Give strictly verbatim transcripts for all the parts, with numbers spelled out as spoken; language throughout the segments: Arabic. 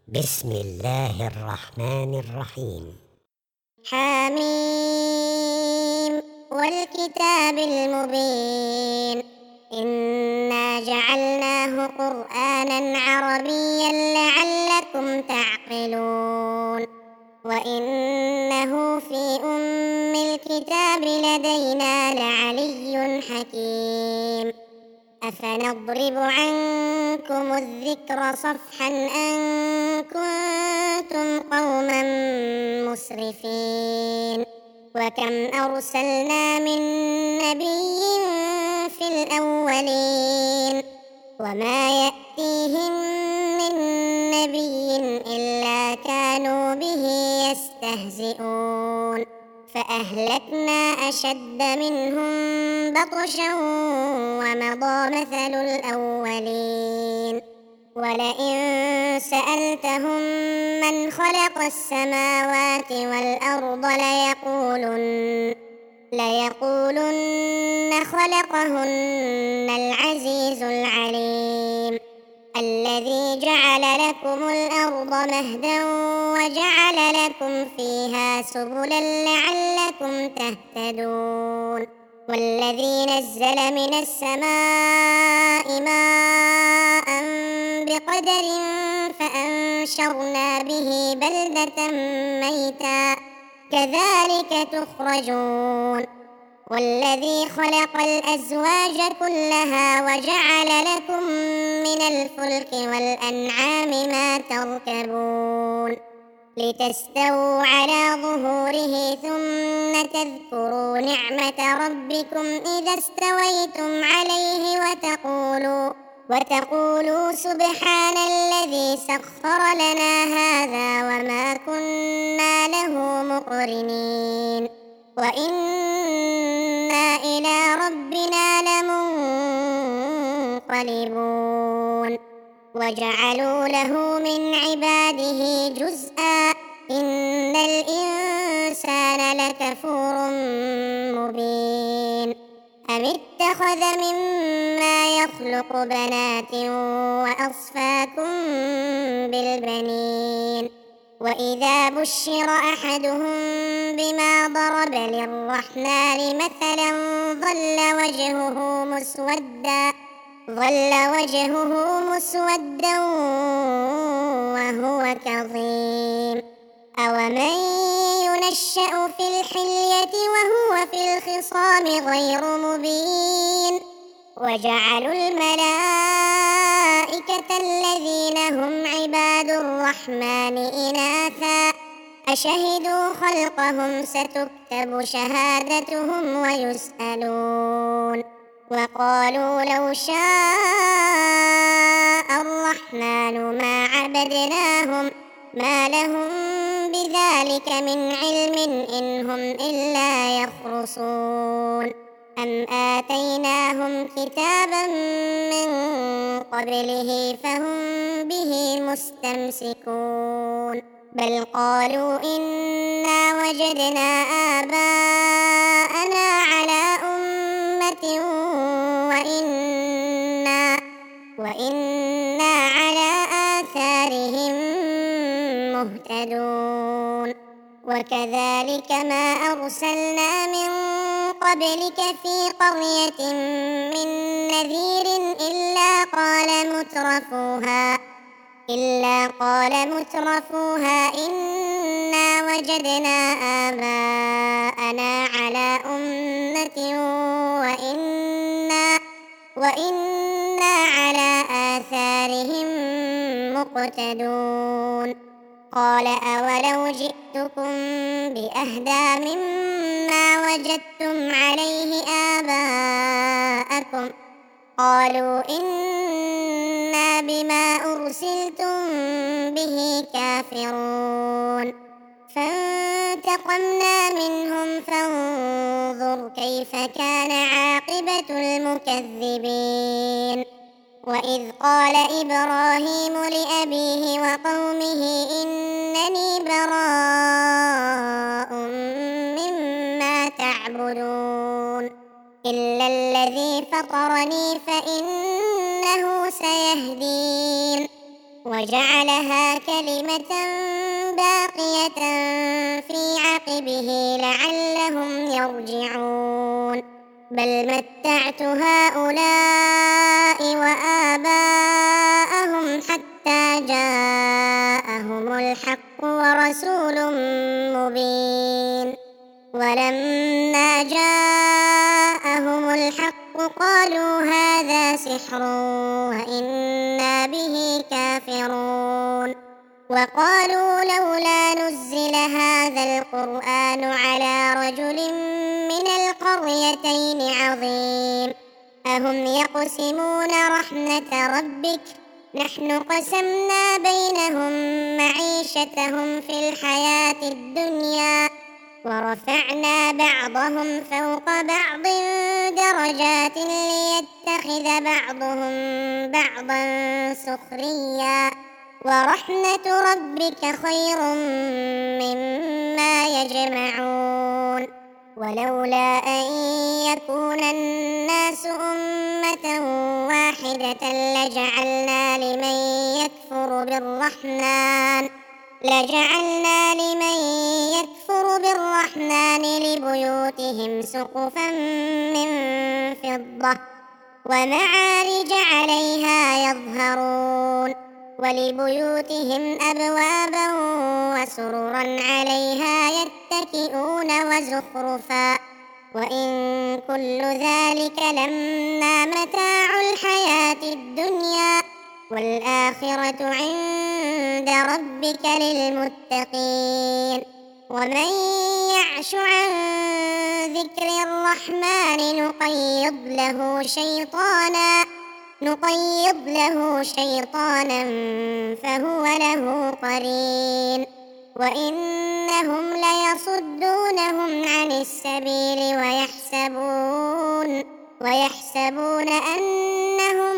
بسم الله الرحمن الرحيم. حميم والكتاب المبين إنا جعلناه قرآنا عربيا لعلكم تعقلون وإنه في أم الكتاب لدينا لعلي حكيم أفنضرب عنكم الذكر صفحا أن كنتم قوما مسرفين وكم أرسلنا من نبي في الأولين وما يأتيهم من نبي إلا كانوا به يستهزئون فأهلكنا أشد منهم بطشا ومضى مثل الأولين ولئن سألتهم من خلق السماوات والأرض ليقولن ليقولن خلقهن العزيز العليم الذي جعل لكم الأرض مهدا وجعل لكم فيها سبلا لعلكم تهتدون والذي نزل من السماء ماء بقدر فأنشرنا به بلدة ميتا كذلك تخرجون والذي خلق الأزواج كلها وجعل لكم من الفلك والأنعام ما تركبون لتستووا على ظهوره ثم تذكروا نعمة ربكم إذا استويتم عليه وتقولوا وتقولوا سبحان الذي سخر لنا هذا وما كنا له مقرنين وإنا إلى ربنا لمنقلبون وجعلوا له من عباده جزءا إن الإنسان لكفور مبين أم اتخذ مما يخلق بنات وأصفاكم بالبنين وإذا بشر أحدهم بما ضرب للرحمن مثلا ظل وجهه مسودا ظل وجهه مسودا وهو كظيم أومن ينشأ في الحلية وهو في الخصام غير مبين وجعلوا الملائكة الذين هم عباد الرحمن إناثا أشهدوا خلقهم ستكتب شهادتهم ويسألون وقالوا لو شاء الرحمن ما عبدناهم ما لهم بذلك من علم إن هم إلا يخرصون أم آتيناهم كتابا من قبله فهم به مستمسكون بل قالوا إنا وجدنا آباءنا على أمة وإنا, وإنا على آثارهم مهتدون وكذلك ما أرسلنا من قبلك في قرية من نذير إلا قال مترفوها إلا قال مترفوها إنا وجدنا آباءنا على أمة وإنا, وإنا على آثارهم مقتدون قال أولو جئتكم بأهدى مما وجدتم عليه آباءكم قالوا إنا بما أرسلتم به كافرون فانتقمنا منهم فانظر كيف كان عاقبة المكذبين وإذ قال إبراهيم لأبيه وقومه إنني براء مما تعبدون إلا الذي فطرني فإنه سيهدين وجعلها كلمة باقية في عقبه لعلهم يرجعون بل متعت هؤلاء وآباءهم حتى جاءهم الحق ورسول مبين ولما جاءهم الحق قالوا هذا سحر وإنا به كافرون وقالوا لولا نزل هذا القرآن على رجل من القريتين عظيم أهم يقسمون رحمة ربك نحن قسمنا بينهم معيشتهم في الحياة الدنيا ورفعنا بعضهم فوق بعض درجات ليتخذ بعضهم بعضا سخريا ورحمة ربك خير مما يجمعون ولولا أن يكون الناس أمة واحدة لجعلنا لمن يكفر بالرحمن لجعلنا لمن يكفر بالرحمن لبيوتهم سقفا من فضة ومعارج عليها يظهرون ولبيوتهم أبوابا وسررا عليها يتكئون وزخرفا وإن كل ذلك لما متاع الحياة الدنيا والآخرة عند ربك للمتقين ومن يعش عن ذكر الرحمن نقيض له شيطانا نقيض له شيطانا فهو له قرين وإنهم ليصدونهم عن السبيل ويحسبون ويحسبون أنهم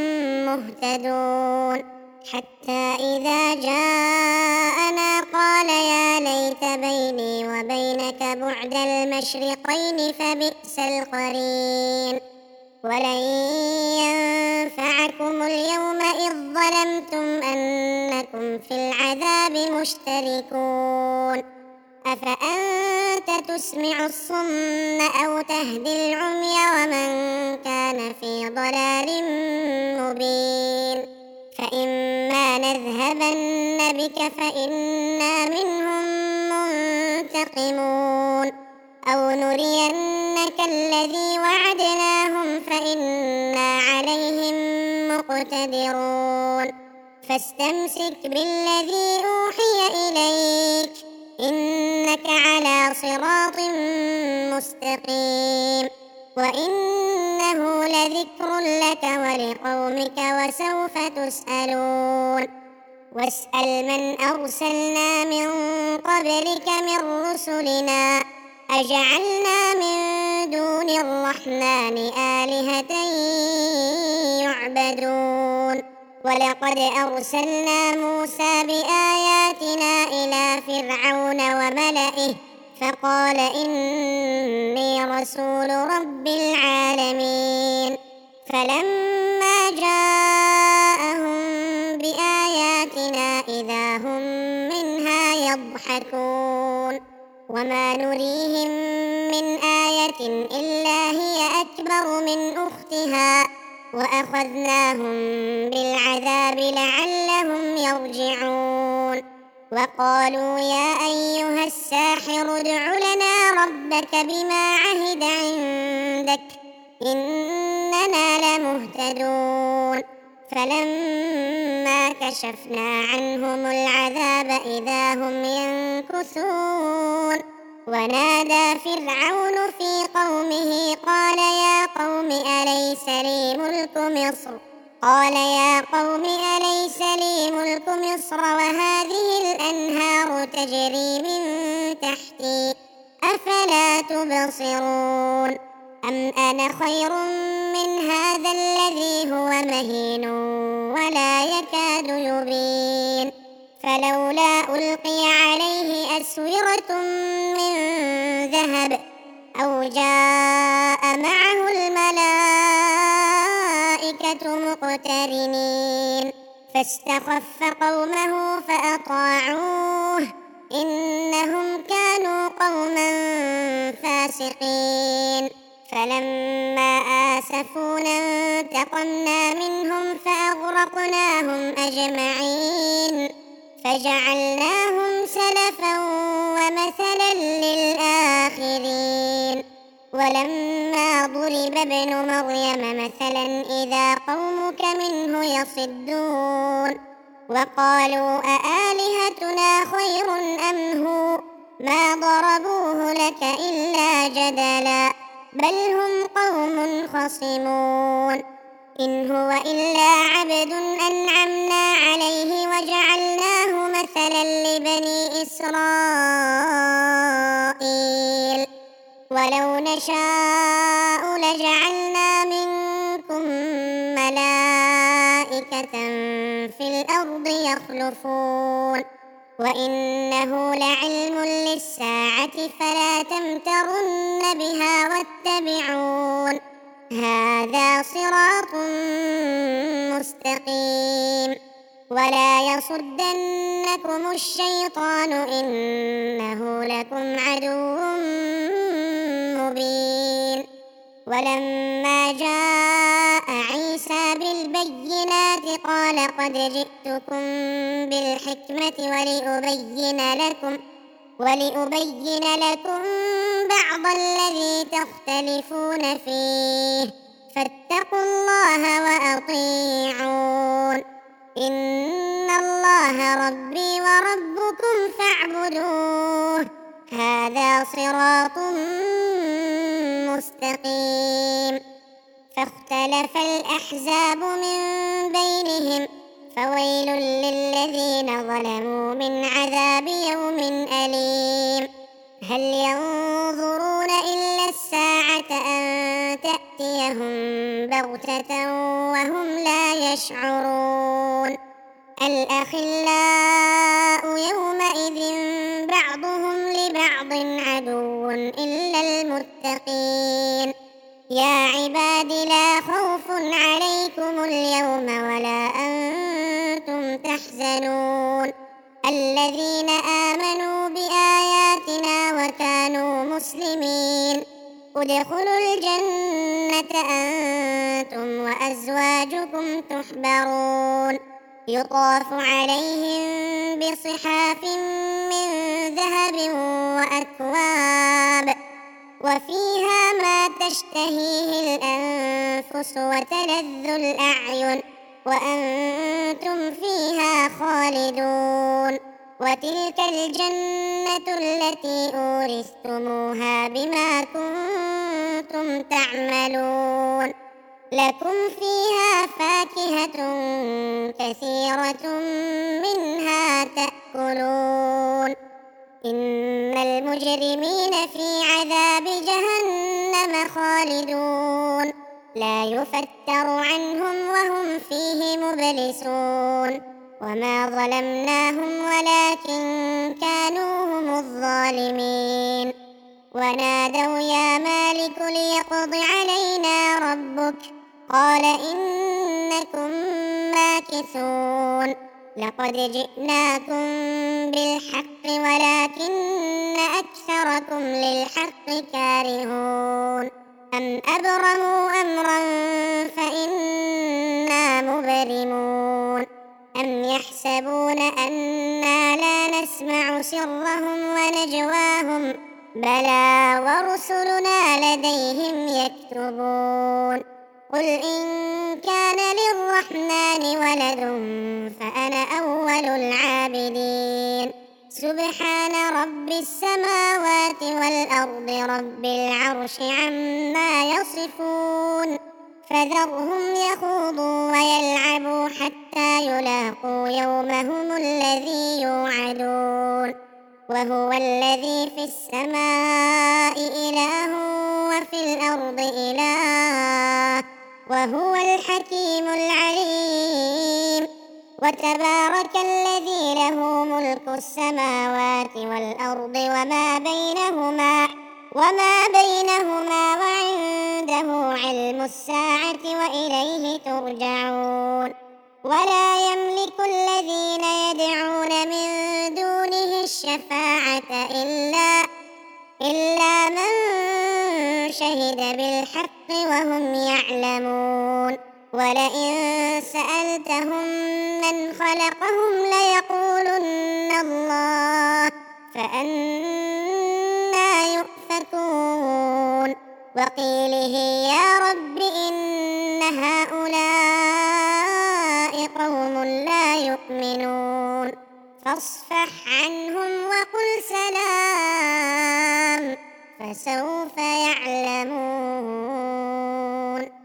مهتدون حتى إذا جاءنا قال يا ليت بيني وبينك بعد المشرقين فبئس القرين ولن ينفعكم اليوم إذ ظلمتم أنكم في العذاب مشتركون أفأنت تسمع الصم أو تهدي العمي ومن كان في ضلال مبين فإما نذهبن بك فإنا منهم منتقمون أو نرينك الذي وعدناهم فإنا عليهم مقتدرون فاستمسك بالذي أوحي إليك إنك على صراط مستقيم وإنه لذكر لك ولقومك وسوف تسألون واسأل من أرسلنا من قبلك من رسلنا أجعلنا من دون الرحمن آلهة يعبدون ولقد أرسلنا موسى بآياتنا إلى فرعون وملئه فقال إني رسول رب العالمين فلما جاءهم بآياتنا إذا هم منها يضحكون وما نريهم من آية إلا هي أكبر من أختها وأخذناهم بالعذاب لعلهم يرجعون وقالوا يا أيها الساحر ادع لنا ربك بما عهد عندك إننا لمهتدون فلما كشفنا عنهم العذاب إذا هم ينكثون ونادى فرعون في قومه قال يا قوم أليس لي ملك مصر قال يا قوم أليس لي ملك مصر وهذه الأنهار تجري من تحتي أفلا تبصرون أم أنا خير من هذا الذي هو مهين ولا يكاد يبين فلولا ألقي عليه أسورة من ذهب أو جاء معه الملائكة مقترنين فاستخف قومه فأطاعوه إنهم كانوا قوما فاسقين فلما آسفونا انتقمنا منهم فأغرقناهم أجمعين فجعلناهم سلفا ومثلا للآخرين ولما ضرب ابن مريم مثلا إذا قومك منه يصدون وقالوا أآلهتنا خير أم هو ما ضربوه لك إلا جدلا بل هم قوم خصمون إن هو إلا عبد أنعمنا عليه وجعلناه مثلا لبني إسرائيل ولو نشاء لجعلنا منكم ملائكة في الأرض يخلفون وإنه لعلم للساعة فلا تمترن بها واتبعون هذا صراط مستقيم ولا يصدنكم الشيطان إنه لكم عدو مبين ولما جاء عيسى بالبينات قال قد جئتكم بالحكمة ولأبين لكم ولأبين لكم بعض الذي تختلفون فيه فاتقوا الله وأطيعون إن الله ربي وربكم فاعبدوه هذا صراط مستقيم فاختلف الأحزاب من بينهم فويل للذين ظلموا من عذاب يوم أليم هل ينظرون إلا الساعة أن تأتيهم بغتة وهم لا يشعرون الأخلاء يومئذ بعضهم لبعض عدو إلا المتقين يا عباد لا خوف عليكم اليوم ولا أنتم تحزنون الذين آمنوا بآياتنا وكانوا مسلمين ادخلوا الجنة أنتم وأزواجكم تحبرون يطاف عليهم بصحاف من ذهب وأكواب وفيها ما تشتهيه الأنفس وتلذ الأعين وأنتم فيها خالدون وتلك الجنة التي أورثتموها بما كنتم تعملون لكم فيها فاكهة كثيرة منها تأكلون إن المجرمين في عذاب جهنم خالدون لا يفتر عنهم وهم فيه مبلسون وما ظلمناهم ولكن كانوا هم الظالمين ونادوا يا مالك ليقض علينا ربك قال إنكم ماكثون لقد جئناكم بالحق ولكن أكثركم للحق كارهون أم أبرموا أمرا فإنا مبرمون أم يحسبون أنا لا نسمع سرهم ونجواهم بلى ورسلنا لديهم يكتبون قل إن كان للرحمن ولد فأنا أول العابدين سبحان رب السماوات والأرض رب العرش عما يصفون فذرهم يخوضوا ويلعبوا حتى يلاقوا يومهم الذي يوعدون وهو الذي في السماء إله وفي الأرض إله وهو الحكيم العليم وتبارك الذي له ملك السماوات والأرض وما بينهما وما بينهما وعنده علم الساعة وإليه ترجعون ولا يملك الذين يدعون من دونه الشفاعة إلا إلا من شهد بالحق وهم يعلمون ولئن سألتهم من خلقهم ليقولن الله فأنى يؤفكون وقيله يا رب إن هؤلاء قوم لا يؤمنون فاصفح عنهم وقل سلام فسوف يعلمون